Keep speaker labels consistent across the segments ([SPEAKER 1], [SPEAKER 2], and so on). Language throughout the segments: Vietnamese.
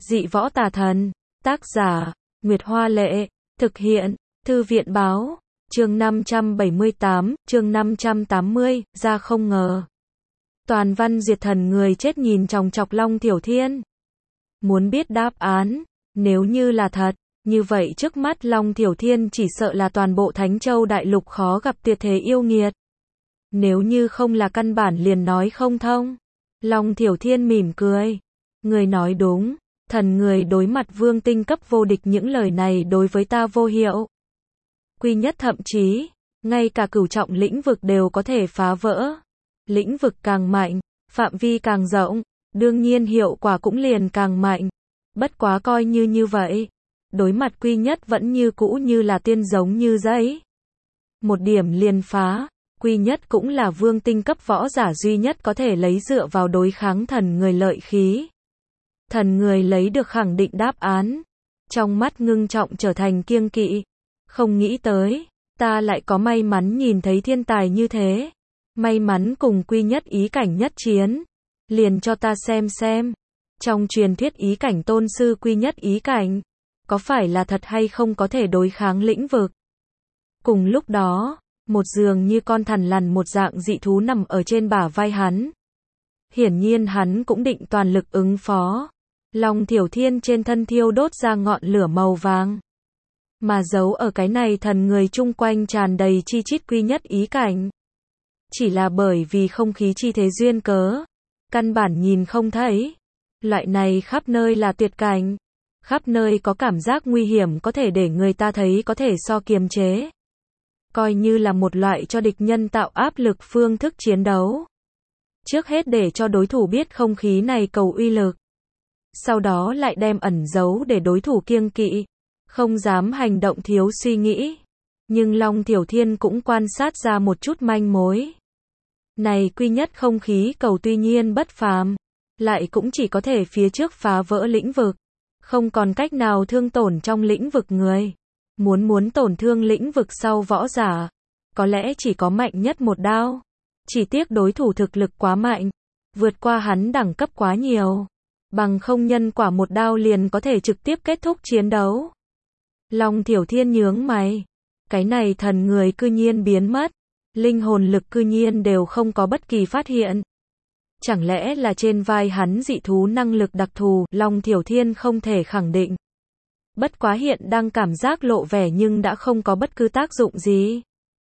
[SPEAKER 1] Dị võ tà thần. Tác giả, Nguyệt Hoa Lệ. Thực hiện, Thư viện Báo. Chương 578, chương 580, ra không ngờ. Toàn văn diệt thần người chết nhìn chòng chọc Long Tiểu Thiên. Muốn biết đáp án, nếu như là thật, như vậy trước mắt Long Tiểu Thiên chỉ sợ là toàn bộ Thánh Châu Đại Lục khó gặp tuyệt thế yêu nghiệt. Nếu như không là căn bản liền nói không thông. Long Tiểu Thiên mỉm cười. Người nói đúng, thần người đối mặt vương tinh cấp vô địch, những lời này đối với ta vô hiệu. Quy nhất thậm chí, ngay cả cửu trọng lĩnh vực đều có thể phá vỡ. Lĩnh vực càng mạnh, phạm vi càng rộng, đương nhiên hiệu quả cũng liền càng mạnh. Bất quá coi như vậy, đối mặt quy nhất vẫn như cũ như là tiên giống như giấy. Một điểm liền phá, quy nhất cũng là vương tinh cấp võ giả duy nhất có thể lấy dựa vào đối kháng thần người lợi khí. Thần người lấy được khẳng định đáp án, trong mắt ngưng trọng trở thành kiêng kỵ. Không nghĩ tới, ta lại có may mắn nhìn thấy thiên tài như thế. May mắn cùng quy nhất ý cảnh nhất chiến. Liền cho ta xem. Trong truyền thuyết ý cảnh tôn sư quy nhất ý cảnh, có phải là thật hay không có thể đối kháng lĩnh vực. Cùng lúc đó, một dường như con thằn lằn một dạng dị thú nằm ở trên bả vai hắn. Hiển nhiên hắn cũng định toàn lực ứng phó. Long Tiểu Thiên trên thân thiêu đốt ra ngọn lửa màu vàng. Mà giấu ở cái này thần người chung quanh tràn đầy chi chít quy nhất ý cảnh. Chỉ là bởi vì không khí chi thế duyên cớ, căn bản nhìn không thấy. Loại này khắp nơi là tuyệt cảnh, khắp nơi có cảm giác nguy hiểm có thể để người ta thấy có thể so kiềm chế. Coi như là một loại cho địch nhân tạo áp lực phương thức chiến đấu. Trước hết để cho đối thủ biết không khí này cầu uy lực. Sau đó lại đem ẩn giấu để đối thủ kiêng kỵ, không dám hành động thiếu suy nghĩ. Nhưng Long Tiểu Thiên cũng quan sát ra một chút manh mối. Này quy nhất không khí cầu tuy nhiên bất phàm, lại cũng chỉ có thể phía trước phá vỡ lĩnh vực, không còn cách nào thương tổn trong lĩnh vực người. Muốn tổn thương lĩnh vực sau võ giả, có lẽ chỉ có mạnh nhất một đao. Chỉ tiếc đối thủ thực lực quá mạnh, vượt qua hắn đẳng cấp quá nhiều. Bằng không nhân quả một đao liền có thể trực tiếp kết thúc chiến đấu. Long Tiểu Thiên nhướng mày. Cái này thần người cư nhiên biến mất. Linh hồn lực cư nhiên đều không có bất kỳ phát hiện. Chẳng lẽ là trên vai hắn dị thú năng lực đặc thù, Long Tiểu Thiên không thể khẳng định. Bất quá hiện đang cảm giác lộ vẻ nhưng đã không có bất cứ tác dụng gì.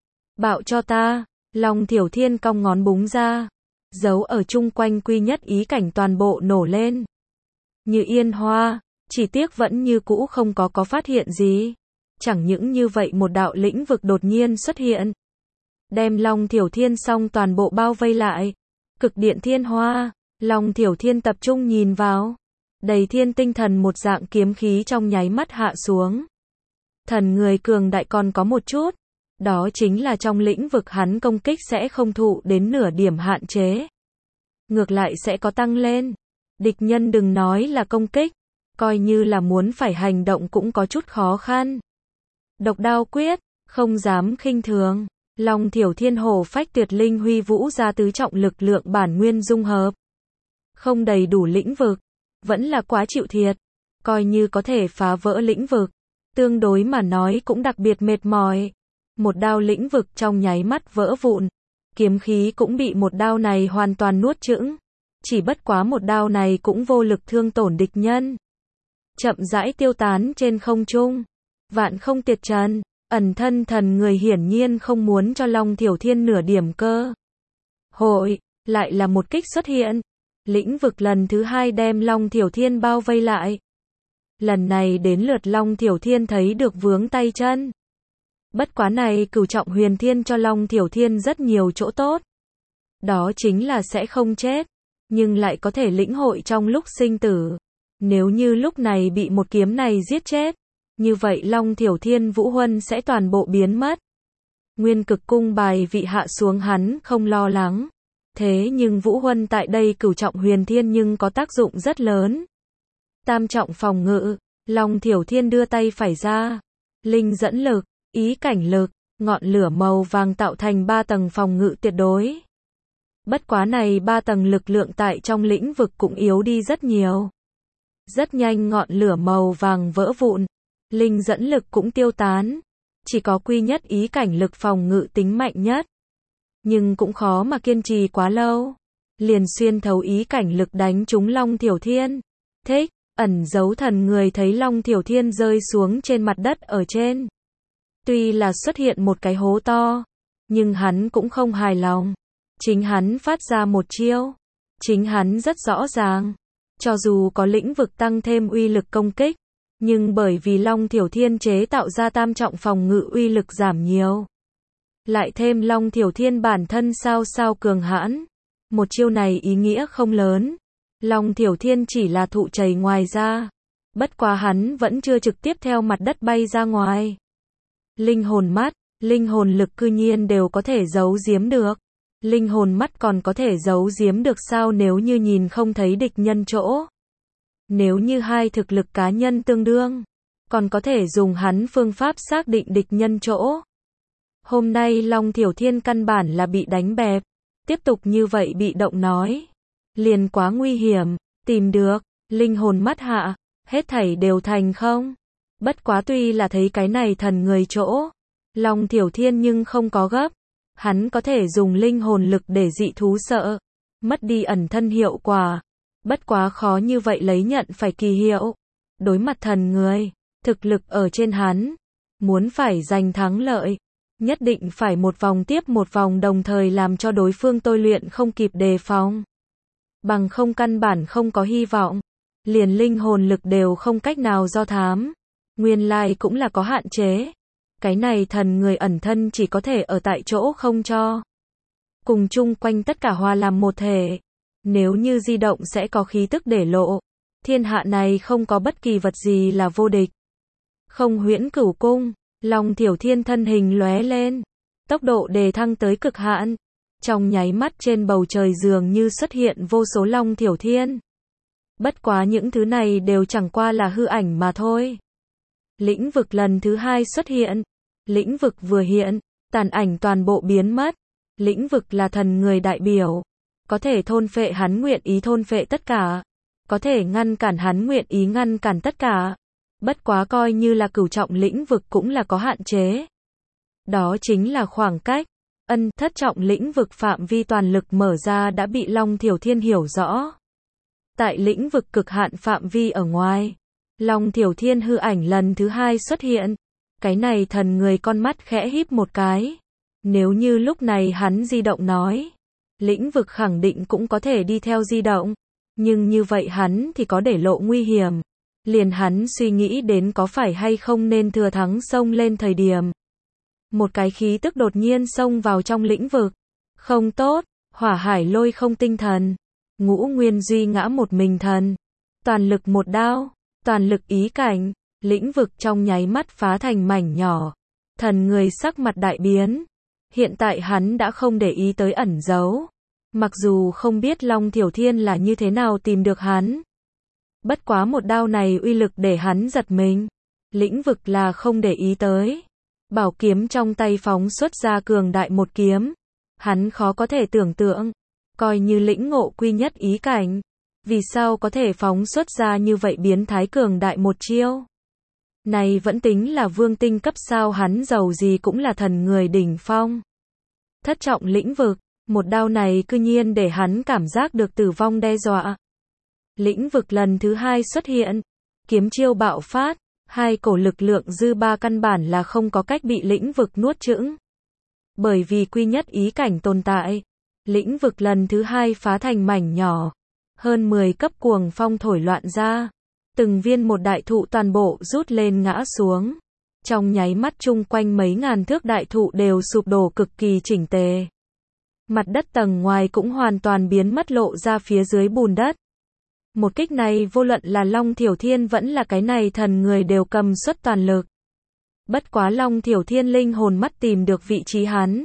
[SPEAKER 1] Bạo cho ta, Long Tiểu Thiên cong ngón búng ra. Giấu ở chung quanh quy nhất ý cảnh toàn bộ nổ lên. Như yên hoa, chỉ tiếc vẫn như cũ không có phát hiện gì. Chẳng những như vậy một đạo lĩnh vực đột nhiên xuất hiện. Đem Long Tiểu Thiên xong toàn bộ bao vây lại. Cực điện thiên hoa, Long Tiểu Thiên tập trung nhìn vào. Đầy thiên tinh thần một dạng kiếm khí trong nháy mắt hạ xuống. Thần người cường đại còn có một chút. Đó chính là trong lĩnh vực hắn công kích sẽ không thụ đến nửa điểm hạn chế. Ngược lại sẽ có tăng lên. Địch nhân đừng nói là công kích, coi như là muốn phải hành động cũng có chút khó khăn. Độc đao quyết, không dám khinh thường. Long Tiểu Thiên hổ phách tuyệt linh huy vũ ra tứ trọng lực lượng bản nguyên dung hợp. Không đầy đủ lĩnh vực, vẫn là quá chịu thiệt. Coi như có thể phá vỡ lĩnh vực, tương đối mà nói cũng đặc biệt mệt mỏi. Một đao lĩnh vực trong nháy mắt vỡ vụn. Kiếm khí cũng bị một đao này hoàn toàn nuốt chửng. Chỉ bất quá một đao này cũng vô lực thương tổn địch nhân. Chậm rãi tiêu tán trên không trung. Vạn không tiệt trần, ẩn thân thần người hiển nhiên không muốn cho Long Tiểu Thiên nửa điểm cơ hội, lại là một kích xuất hiện. Lĩnh vực lần thứ hai đem Long Tiểu Thiên bao vây lại. Lần này đến lượt Long Tiểu Thiên thấy được vướng tay chân. Bất quá này cửu trọng huyền thiên cho Long Tiểu Thiên rất nhiều chỗ tốt. Đó chính là sẽ không chết, nhưng lại có thể lĩnh hội trong lúc sinh tử. Nếu như lúc này bị một kiếm này giết chết, như vậy Long Tiểu Thiên Vũ Huân sẽ toàn bộ biến mất. Nguyên cực cung bài vị hạ xuống hắn không lo lắng. Thế nhưng Vũ Huân tại đây cửu trọng huyền thiên nhưng có tác dụng rất lớn. Tam trọng phòng ngự, Long Tiểu Thiên đưa tay phải ra. Linh dẫn lực, ý cảnh lực, ngọn lửa màu vàng tạo thành 3 tầng phòng ngự tuyệt đối. Bất quá này 3 tầng lực lượng tại trong lĩnh vực cũng yếu đi rất nhiều. Rất nhanh ngọn lửa màu vàng vỡ vụn, linh dẫn lực cũng tiêu tán. Chỉ có quy nhất ý cảnh lực phòng ngự tính mạnh nhất. Nhưng cũng khó mà kiên trì quá lâu. Liền xuyên thấu ý cảnh lực đánh trúng Long Thiểu Thiên. Thích, ẩn giấu thần người thấy Long Thiểu Thiên rơi xuống trên mặt đất ở trên. Tuy là xuất hiện một cái hố to, nhưng hắn cũng không hài lòng. Chính hắn phát ra một chiêu. Chính hắn rất rõ ràng. Cho dù có lĩnh vực tăng thêm uy lực công kích, nhưng bởi vì Long Thiểu Thiên chế tạo ra tam trọng phòng ngự uy lực giảm nhiều. Lại thêm Long Thiểu Thiên bản thân sao cường hãn. Một chiêu này ý nghĩa không lớn. Long Thiểu Thiên chỉ là thụ chảy ngoài ra. Bất quá hắn vẫn chưa trực tiếp theo mặt đất bay ra ngoài. Linh hồn mắt, linh hồn lực cư nhiên đều có thể giấu giếm được. Linh hồn mắt còn có thể giấu giếm được sao nếu như nhìn không thấy địch nhân chỗ. Nếu như hai thực lực cá nhân tương đương, còn có thể dùng hắn phương pháp xác định địch nhân chỗ. Hôm nay Long Thiểu Thiên căn bản là bị đánh bẹp. Tiếp tục như vậy bị động nói. Liền quá nguy hiểm. Tìm được, linh hồn mắt hạ, hết thảy đều thành không. Bất quá tuy là thấy cái này thần người chỗ. Long Thiểu Thiên nhưng không có gấp. Hắn có thể dùng linh hồn lực để dị thú sợ. Mất đi ẩn thân hiệu quả. Bất quá khó như vậy lấy nhận phải kỳ hiệu. Đối mặt thần người, thực lực ở trên hắn. Muốn phải giành thắng lợi. Nhất định phải một vòng tiếp một vòng đồng thời làm cho đối phương tôi luyện không kịp đề phòng. Bằng không căn bản không có hy vọng. Liền linh hồn lực đều không cách nào do thám. Nguyên lai cũng là có hạn chế. Cái này thần người ẩn thân chỉ có thể ở tại chỗ không cho. Cùng chung quanh tất cả hòa làm một thể. Nếu như di động sẽ có khí tức để lộ. Thiên hạ này không có bất kỳ vật gì là vô địch. Không huyễn cửu cung. Long Thiểu Thiên thân hình lóe lên. Tốc độ đề thăng tới cực hạn. Trong nháy mắt trên bầu trời dường như xuất hiện vô số Long Thiểu Thiên. Bất quá những thứ này đều chẳng qua là hư ảnh mà thôi. Lĩnh vực lần thứ hai xuất hiện. Lĩnh vực vừa hiện, tàn ảnh toàn bộ biến mất. Lĩnh vực là thần người đại biểu. Có thể thôn phệ hắn nguyện ý thôn phệ tất cả. Có thể ngăn cản hắn nguyện ý ngăn cản tất cả. Bất quá coi như là cửu trọng lĩnh vực cũng là có hạn chế. Đó chính là khoảng cách. Thất trọng lĩnh vực phạm vi toàn lực mở ra đã bị Long Thiểu Thiên hiểu rõ. Tại lĩnh vực cực hạn phạm vi ở ngoài, Long Thiểu Thiên hư ảnh lần thứ hai xuất hiện. Cái này thần người con mắt khẽ híp một cái. Nếu như lúc này hắn di động nói, lĩnh vực khẳng định cũng có thể đi theo di động. Nhưng như vậy hắn thì có để lộ nguy hiểm. Liền hắn suy nghĩ đến có phải hay không nên thừa thắng xông lên thời điểm. Một cái khí tức đột nhiên xông vào trong lĩnh vực. Không tốt, hỏa hải lôi không tinh thần. Ngũ nguyên duy ngã một mình thần. Toàn lực một đao, toàn lực ý cảnh. Lĩnh vực trong nháy mắt phá thành mảnh nhỏ. Thần người sắc mặt đại biến. Hiện tại hắn đã không để ý tới ẩn giấu. Mặc dù không biết Long Thiểu Thiên là như thế nào tìm được hắn. Bất quá một đao này uy lực để hắn giật mình. Lĩnh vực là không để ý tới. Bảo kiếm trong tay phóng xuất ra cường đại một kiếm. Hắn khó có thể tưởng tượng. Coi như lĩnh ngộ quy nhất ý cảnh. Vì sao có thể phóng xuất ra như vậy biến thái cường đại một chiêu. Này vẫn tính là vương tinh cấp sao hắn giàu gì cũng là thần người đỉnh phong. Thất trọng lĩnh vực. Một đao này cư nhiên để hắn cảm giác được tử vong đe dọa. Lĩnh vực lần thứ hai xuất hiện. Kiếm chiêu bạo phát. Hai cổ lực lượng dư ba căn bản là không có cách bị lĩnh vực nuốt chửng. Bởi vì quy nhất ý cảnh tồn tại. Lĩnh vực lần thứ hai phá thành mảnh nhỏ. Hơn 10 cấp cuồng phong thổi loạn ra. Từng viên một đại thụ toàn bộ rút lên ngã xuống. Trong nháy mắt chung quanh mấy ngàn thước đại thụ đều sụp đổ cực kỳ chỉnh tề. Mặt đất tầng ngoài cũng hoàn toàn biến mất lộ ra phía dưới bùn đất. Một kích này vô luận là Long Thiểu Thiên vẫn là cái này thần người đều cầm suất toàn lực. Bất quá Long Thiểu Thiên linh hồn mắt tìm được vị trí hắn.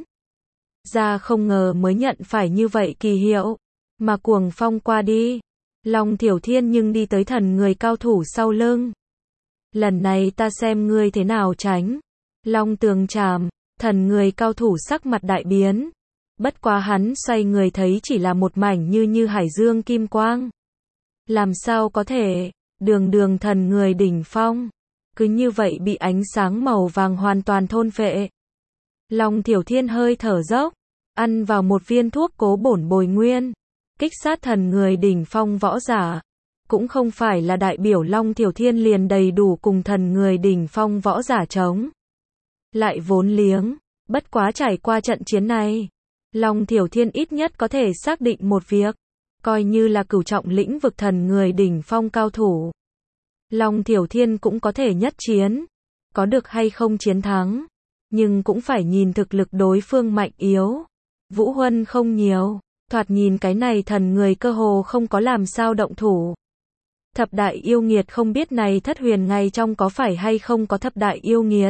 [SPEAKER 1] Ra không ngờ mới nhận phải như vậy kỳ hiệu. Mà cuồng phong qua đi. Long Thiểu Thiên nhưng đi tới thần người cao thủ sau lưng. Lần này ta xem ngươi thế nào tránh. Long tường trảm, thần người cao thủ sắc mặt đại biến. Bất quá hắn xoay người thấy chỉ là một mảnh như hải dương kim quang. Làm sao có thể, Đường đường thần người đỉnh phong, cứ như vậy bị ánh sáng màu vàng hoàn toàn thôn phệ. Long Thiểu Thiên hơi thở dốc, ăn vào một viên thuốc cố bổn bồi nguyên, kích sát thần người đỉnh phong võ giả. Cũng không phải là đại biểu Long Thiểu Thiên liền đầy đủ cùng thần người đỉnh phong võ giả chống lại vốn liếng, bất quá trải qua trận chiến này, Long Thiểu Thiên ít nhất có thể xác định một việc, coi như là cửu trọng lĩnh vực thần người đỉnh phong cao thủ. Long Thiểu Thiên cũng có thể nhất chiến, có được hay không chiến thắng, nhưng cũng phải nhìn thực lực đối phương mạnh yếu. Vũ Huân không nhiều, thoạt nhìn cái này thần người cơ hồ không có làm sao động thủ. Thập đại yêu nghiệt không biết này Thất Huyền ngày trong có phải hay không có thập đại yêu nghiệt.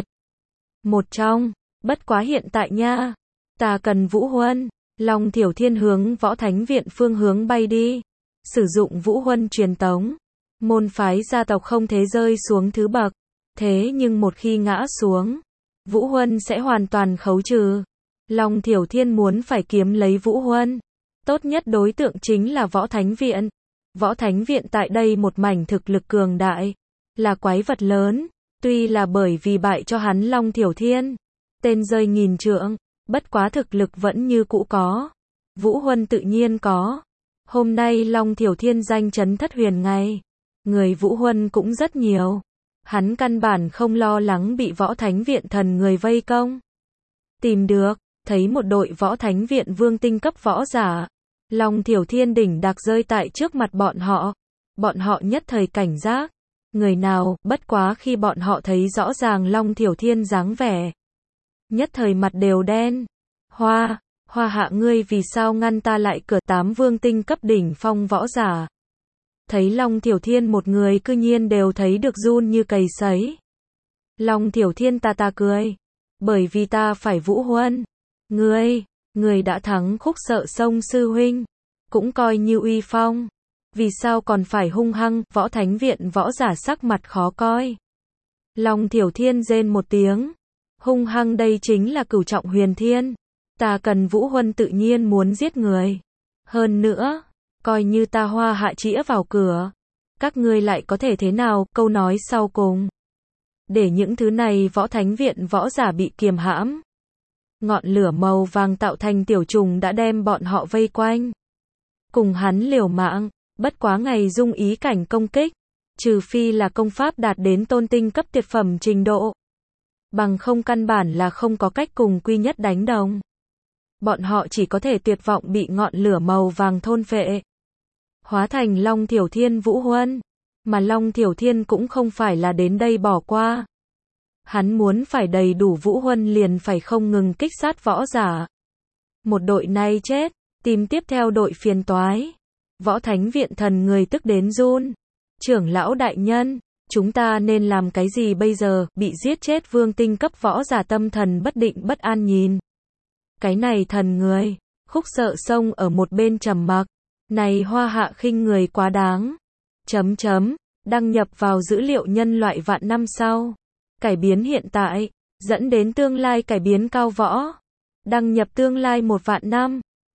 [SPEAKER 1] Một trong, bất quá hiện tại nha, ta cần Vũ Huân. Long Thiểu Thiên hướng Võ Thánh Viện phương hướng bay đi, sử dụng Vũ Huân truyền tống. Môn phái gia tộc không thể rơi xuống thứ bậc, thế nhưng một khi ngã xuống, Vũ Huân sẽ hoàn toàn khấu trừ. Long Thiểu Thiên muốn phải kiếm lấy Vũ Huân, tốt nhất đối tượng chính là Võ Thánh Viện. Võ Thánh Viện tại đây một mảnh thực lực cường đại, là quái vật lớn, tuy là bởi vì bại cho hắn Long Thiểu Thiên, tên rơi nghìn trượng, bất quá thực lực vẫn như cũ có. Vũ Huân tự nhiên có. Hôm nay Long Thiểu Thiên danh chấn Thất Huyền ngày, người Vũ Huân cũng rất nhiều. Hắn căn bản không lo lắng bị Võ Thánh Viện thần người vây công. Tìm được, thấy một đội Võ Thánh Viện vương tinh cấp võ giả. Long Thiểu Thiên đỉnh đặc rơi tại trước mặt bọn họ. Bọn họ nhất thời cảnh giác. Người nào, bất quá khi bọn họ thấy rõ ràng Long Thiểu Thiên dáng vẻ, nhất thời mặt đều đen. Hoa hạ ngươi vì sao ngăn ta lại cửa 8 vương tinh cấp đỉnh phong võ giả. Thấy Long Thiểu Thiên một người cư nhiên đều thấy được run như cầy sấy. Long Thiểu Thiên ta cười. Bởi vì ta phải Vũ Huân. Ngươi đã thắng Khúc Sợ Sông sư huynh. Cũng coi như uy phong. Vì sao còn phải hung hăng, Võ Thánh Viện võ giả sắc mặt khó coi. Long Thiểu Thiên rên một tiếng. Hung hăng đây chính là cửu trọng huyền thiên. Ta cần Vũ Huân tự nhiên muốn giết người. Hơn nữa, coi như ta Hoa hạ chĩa vào cửa, các ngươi lại có thể thế nào, câu nói sau cùng. Để những thứ này Võ Thánh Viện võ giả bị kiềm hãm. Ngọn lửa màu vàng tạo thành tiểu trùng đã đem bọn họ vây quanh. Cùng hắn liều mạng, bất quá ngày dung ý cảnh công kích, trừ phi là công pháp đạt đến tôn tinh cấp tuyệt phẩm trình độ. Bằng không căn bản là không có cách cùng quy nhất đánh đồng. Bọn họ chỉ có thể tuyệt vọng bị ngọn lửa màu vàng thôn phệ. Hóa thành Long Thiểu Thiên Vũ Huân. Mà Long Thiểu Thiên cũng không phải là đến đây bỏ qua. Hắn muốn phải đầy đủ Vũ Huân liền phải không ngừng kích sát võ giả. Một đội này chết, tìm tiếp theo đội phiền toái. Võ Thánh Viện thần người tức đến run. Trưởng lão đại nhân, chúng ta nên làm cái gì bây giờ, bị giết chết vương tinh cấp võ giả tâm thần bất định bất an nhìn. Cái này thần người, Khúc Sợ Sông ở một bên trầm mặc. Này Hoa hạ khinh người quá đáng. Đăng nhập vào dữ liệu nhân loại vạn năm sau. Cải biến hiện tại, dẫn đến tương lai cải biến cao võ. Đăng nhập tương lai 1 vạn năm.